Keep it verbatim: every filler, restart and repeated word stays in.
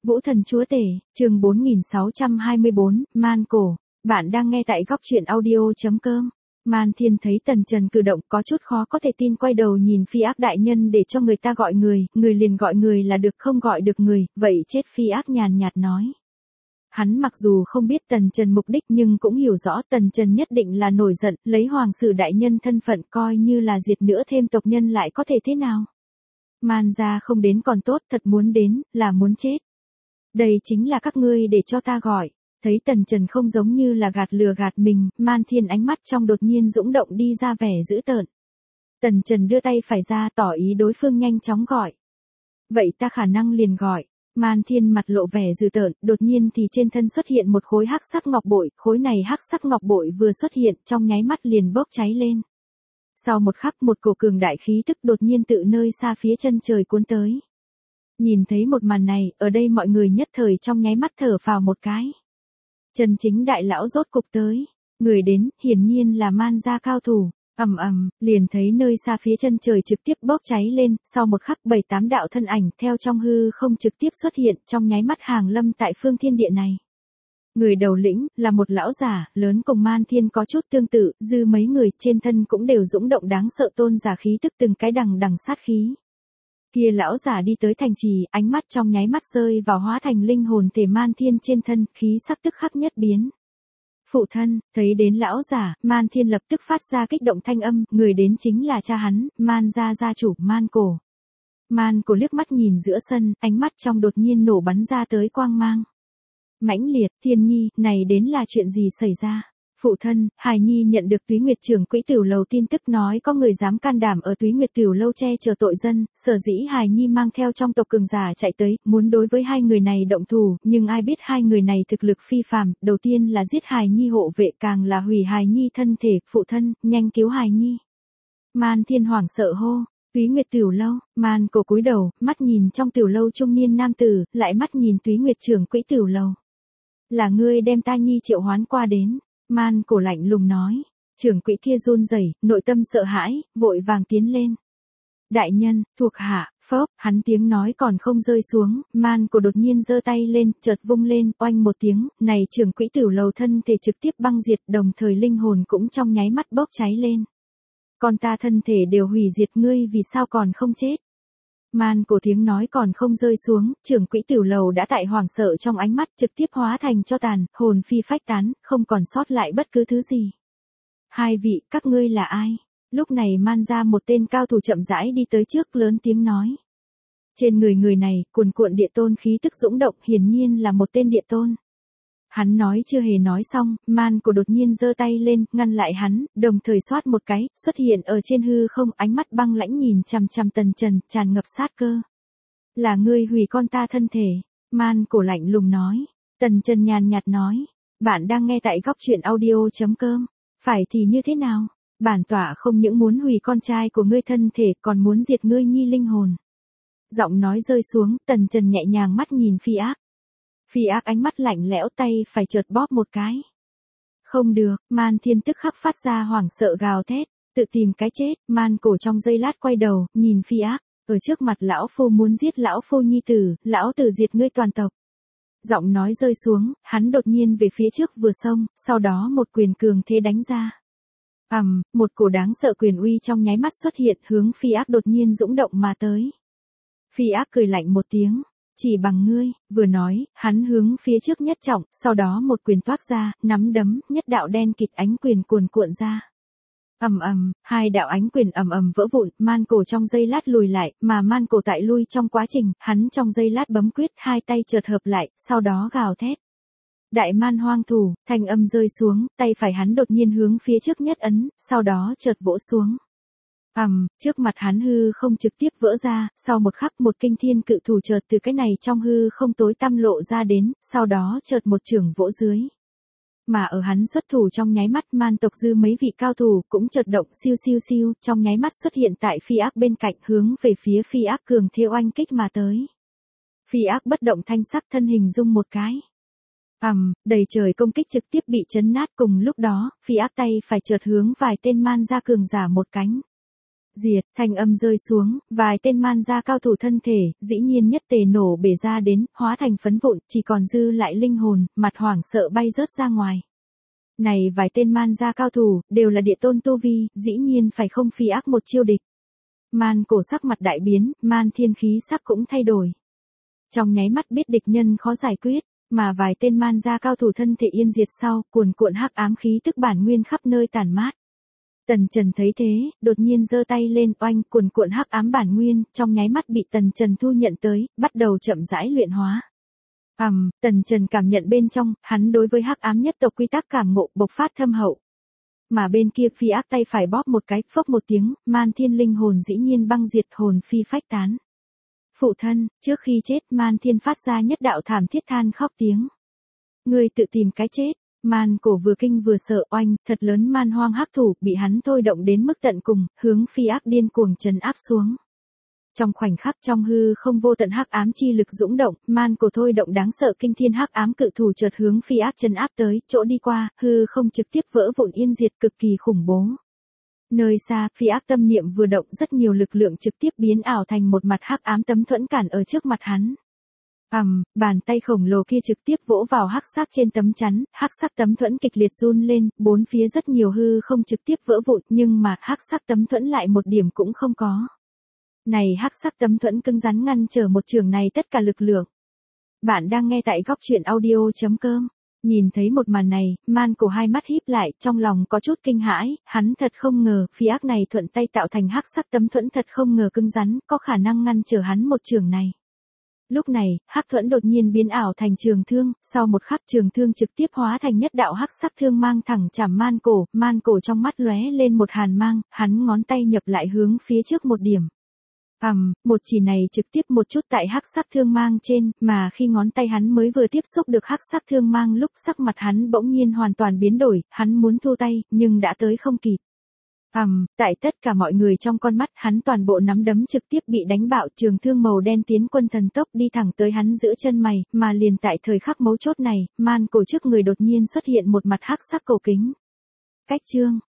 Vũ thần chúa tể, chương bốn nghìn sáu trăm hai mươi bốn, Man Cổ. Bạn đang nghe tại góc truyện audio.com. Man Thiên thấy Tần Trần cử động có chút khó có thể tin, quay đầu nhìn Phi Ác đại nhân để cho người ta gọi người, người liền gọi người là được, không gọi được người, vậy chết. Phi Ác nhàn nhạt nói. Hắn mặc dù không biết Tần Trần mục đích nhưng cũng hiểu rõ Tần Trần nhất định là nổi giận, lấy hoàng sử đại nhân thân phận coi như là diệt nữa thêm tộc nhân lại có thể thế nào. Man gia không đến còn tốt, thật muốn đến, là muốn chết. Đây chính là các ngươi để cho ta gọi. Thấy Tần Trần không giống như là gạt lừa gạt mình, Man Thiên ánh mắt trong đột nhiên dũng động đi ra vẻ dữ tợn. Tần Trần đưa tay phải ra tỏ ý đối phương nhanh chóng gọi. Vậy ta khả năng liền gọi. Man Thiên mặt lộ vẻ dữ tợn, đột nhiên thì trên thân xuất hiện một khối hắc sắc ngọc bội, khối này hắc sắc ngọc bội vừa xuất hiện trong nháy mắt liền bốc cháy lên. Sau một khắc một cổ cường đại khí tức đột nhiên tự nơi xa phía chân trời cuốn tới. Nhìn thấy một màn này, ở đây mọi người nhất thời trong nháy mắt thở phào một cái. Chân chính đại lão rốt cục tới. Người đến, hiển nhiên là Man gia cao thủ. Ầm ầm, liền thấy nơi xa phía chân trời trực tiếp bốc cháy lên, sau một khắc bảy tám đạo thân ảnh theo trong hư không trực tiếp xuất hiện, trong nháy mắt hàng lâm tại phương thiên địa này. Người đầu lĩnh, là một lão giả, lớn cùng Man Thiên có chút tương tự, dư mấy người trên thân cũng đều dũng động đáng sợ tôn giả khí tức từng cái đằng đằng sát khí. Kia lão giả đi tới thành trì, ánh mắt trong nháy mắt rơi vào hóa thành linh hồn thể Man Thiên trên thân, khí sắc tức khắc nhất biến. Phụ thân, thấy đến lão giả, Man Thiên lập tức phát ra kích động thanh âm, người đến chính là cha hắn, Man gia gia chủ, Man Cổ. Man Cổ liếc mắt nhìn giữa sân, ánh mắt trong đột nhiên nổ bắn ra tới quang mang. Mãnh liệt, Thiên Nhi, này đến là chuyện gì xảy ra? Phụ thân, Hài Nhi nhận được Túy Nguyệt trưởng quỹ tiểu lầu tin tức nói có người dám can đảm ở Túy Nguyệt tiểu lâu che chở tội dân, sở dĩ Hài Nhi mang theo trong tộc cường giả chạy tới, muốn đối với hai người này động thủ, nhưng ai biết hai người này thực lực phi phàm, đầu tiên là giết Hài Nhi hộ vệ, càng là hủy Hài Nhi thân thể, phụ thân, nhanh cứu Hài Nhi. Man Thiên hoảng sợ hô. Túy Nguyệt tiểu lâu, Man Cổ cúi đầu, mắt nhìn trong tiểu lâu trung niên nam tử, lại mắt nhìn Túy Nguyệt trưởng quỹ tiểu lầu. Là ngươi đem ta Nhi triệu hoán qua đến. Man Cổ lạnh lùng nói, trưởng quỹ kia run rẩy, nội tâm sợ hãi, vội vàng tiến lên. Đại nhân, thuộc hạ, phốc, hắn tiếng nói còn không rơi xuống, Man Cổ đột nhiên giơ tay lên, chợt vung lên, oanh một tiếng, này trưởng quỹ tiểu lầu thân thể trực tiếp băng diệt, đồng thời linh hồn cũng trong nháy mắt bốc cháy lên. Còn ta thân thể đều hủy diệt, ngươi vì sao còn không chết? Man Cổ tiếng nói còn không rơi xuống, trưởng quỹ tiểu lầu đã tại hoàng sợ trong ánh mắt trực tiếp hóa thành cho tàn, hồn phi phách tán, không còn sót lại bất cứ thứ gì. Hai vị, các ngươi là ai? Lúc này Man ra một tên cao thủ chậm rãi đi tới trước, lớn tiếng nói. Trên người người này, cuồn cuộn địa tôn khí tức dũng động, hiển nhiên là một tên địa tôn. Hắn nói chưa hề nói xong, Man Cổ đột nhiên giơ tay lên, ngăn lại hắn, đồng thời xoát một cái, xuất hiện ở trên hư không, ánh mắt băng lãnh nhìn chằm chằm Tần Trần, tràn ngập sát cơ. Là ngươi hủy con ta thân thể. Man Cổ lạnh lùng nói. Tần Trần nhàn nhạt nói. Bạn đang nghe tại góc truyện audio.com. Phải thì như thế nào? Bản tọa không những muốn hủy con trai của ngươi thân thể, còn muốn diệt ngươi Nhi linh hồn. Giọng nói rơi xuống, Tần Trần nhẹ nhàng mắt nhìn Phi Ác. Phi Ác ánh mắt lạnh lẽo, tay phải chợt bóp một cái. Không được, Man Thiên tức khắc phát ra hoảng sợ gào thét, tự tìm cái chết. Man Cổ trong giây lát quay đầu, nhìn Phi Ác, ở trước mặt lão phu muốn giết lão phu nhi tử, lão tử diệt ngươi toàn tộc. Giọng nói rơi xuống, hắn đột nhiên về phía trước vừa xông, sau đó một quyền cường thế đánh ra. Ầm, um, một cổ đáng sợ quyền uy trong nháy mắt xuất hiện, hướng Phi Ác đột nhiên dũng động mà tới. Phi Ác cười lạnh một tiếng. Chỉ bằng ngươi, vừa nói, hắn hướng phía trước nhất trọng, sau đó một quyền toát ra, nắm đấm, nhất đạo đen kịt ánh quyền cuồn cuộn ra. Ầm ầm, hai đạo ánh quyền ầm ầm vỡ vụn, Man Cổ trong giây lát lùi lại, mà Man Cổ tại lui trong quá trình, hắn trong giây lát bấm quyết, hai tay chợt hợp lại, sau đó gào thét. Đại Man hoang thủ, thanh âm rơi xuống, tay phải hắn đột nhiên hướng phía trước nhất ấn, sau đó chợt vỗ xuống. Ầm, um, trước mặt hắn hư không trực tiếp vỡ ra, sau một khắc một kinh thiên cự thủ chợt từ cái này trong hư không tối tăm lộ ra đến, sau đó chợt một chưởng vỗ dưới. Mà ở hắn xuất thủ trong nháy mắt, Man tộc dư mấy vị cao thủ cũng chợt động siêu siêu siêu, trong nháy mắt xuất hiện tại Phi Ác bên cạnh, hướng về phía Phi Ác cường thế oanh kích mà tới. Phi Ác bất động thanh sắc, thân hình rung một cái. Ầm, um, đầy trời công kích trực tiếp bị chấn nát, cùng lúc đó, Phi Ác tay phải chợt hướng vài tên Man gia cường giả một cánh. Diệt, thanh âm rơi xuống, vài tên man gia cao thủ thân thể, dĩ nhiên nhất tề nổ bể ra đến, hóa thành phấn vụn, chỉ còn dư lại linh hồn, mặt hoảng sợ bay rớt ra ngoài. Này vài tên man gia cao thủ, đều là địa tôn tu vi, dĩ nhiên phải không phi ác một chiêu địch. Man cổ sắc mặt đại biến, man thiên khí sắc cũng thay đổi. Trong nháy mắt biết địch nhân khó giải quyết, mà vài tên man gia cao thủ thân thể yên diệt sau, cuồn cuộn hắc ám khí tức bản nguyên khắp nơi tản mát. Tần Trần thấy thế, đột nhiên giơ tay lên oanh cuồn cuộn hắc ám bản nguyên, trong nháy mắt bị Tần Trần thu nhận tới, bắt đầu chậm rãi luyện hóa. Ầm, um, Tần Trần cảm nhận bên trong, hắn đối với hắc ám nhất tộc quy tắc cảm ngộ bộc phát thâm hậu. Mà bên kia phi ác tay phải bóp một cái, phốc một tiếng, man thiên linh hồn dĩ nhiên băng diệt hồn phi phách tán. Phụ thân, trước khi chết man thiên phát ra nhất đạo thảm thiết than khóc tiếng. Ngươi tự tìm cái chết. Man cổ vừa kinh vừa sợ oanh, thật lớn man hoang hắc thủ bị hắn thôi động đến mức tận cùng, hướng phi ác điên cuồng trấn áp xuống. Trong khoảnh khắc trong hư không vô tận hắc ám chi lực dũng động, man cổ thôi động đáng sợ kinh thiên hắc ám cự thủ chợt hướng phi ác trấn áp tới, chỗ đi qua, hư không trực tiếp vỡ vụn yên diệt cực kỳ khủng bố. Nơi xa, phi ác tâm niệm vừa động rất nhiều lực lượng trực tiếp biến ảo thành một mặt hắc ám tấm thuẫn cản ở trước mặt hắn. Ầm, um, bàn tay khổng lồ kia trực tiếp vỗ vào hắc sắc trên tấm chắn, hắc sắc tấm thuẫn kịch liệt run lên, bốn phía rất nhiều hư không trực tiếp vỡ vụn, nhưng mà hắc sắc tấm thuẫn lại một điểm cũng không có. Này hắc sắc tấm thuẫn cứng rắn ngăn trở một trường này tất cả lực lượng. Bạn đang nghe tại góc truyện audio chấm com. Nhìn thấy một màn này, man cổ hai mắt híp lại, trong lòng có chút kinh hãi, hắn thật không ngờ, phi ác này thuận tay tạo thành hắc sắc tấm thuẫn thật không ngờ cứng rắn, có khả năng ngăn trở hắn một trường này. Lúc này, hắc thuẫn đột nhiên biến ảo thành trường thương, sau một khắc trường thương trực tiếp hóa thành nhất đạo hắc sắc thương mang thẳng chạm man cổ, man cổ trong mắt lóe lên một hàn mang, hắn ngón tay nhập lại hướng phía trước một điểm. Ầm, um, một chỉ này trực tiếp một chút tại hắc sắc thương mang trên, mà khi ngón tay hắn mới vừa tiếp xúc được hắc sắc thương mang lúc sắc mặt hắn bỗng nhiên hoàn toàn biến đổi, hắn muốn thu tay, nhưng đã tới không kịp. Ầm, um, tại tất cả mọi người trong con mắt hắn toàn bộ nắm đấm trực tiếp bị đánh bạo, trường thương màu đen tiến quân thần tốc đi thẳng tới hắn giữa chân mày, mà liền tại thời khắc mấu chốt này, man cổ trước người đột nhiên xuất hiện một mặt hắc sắc cổ kính. Cách chương,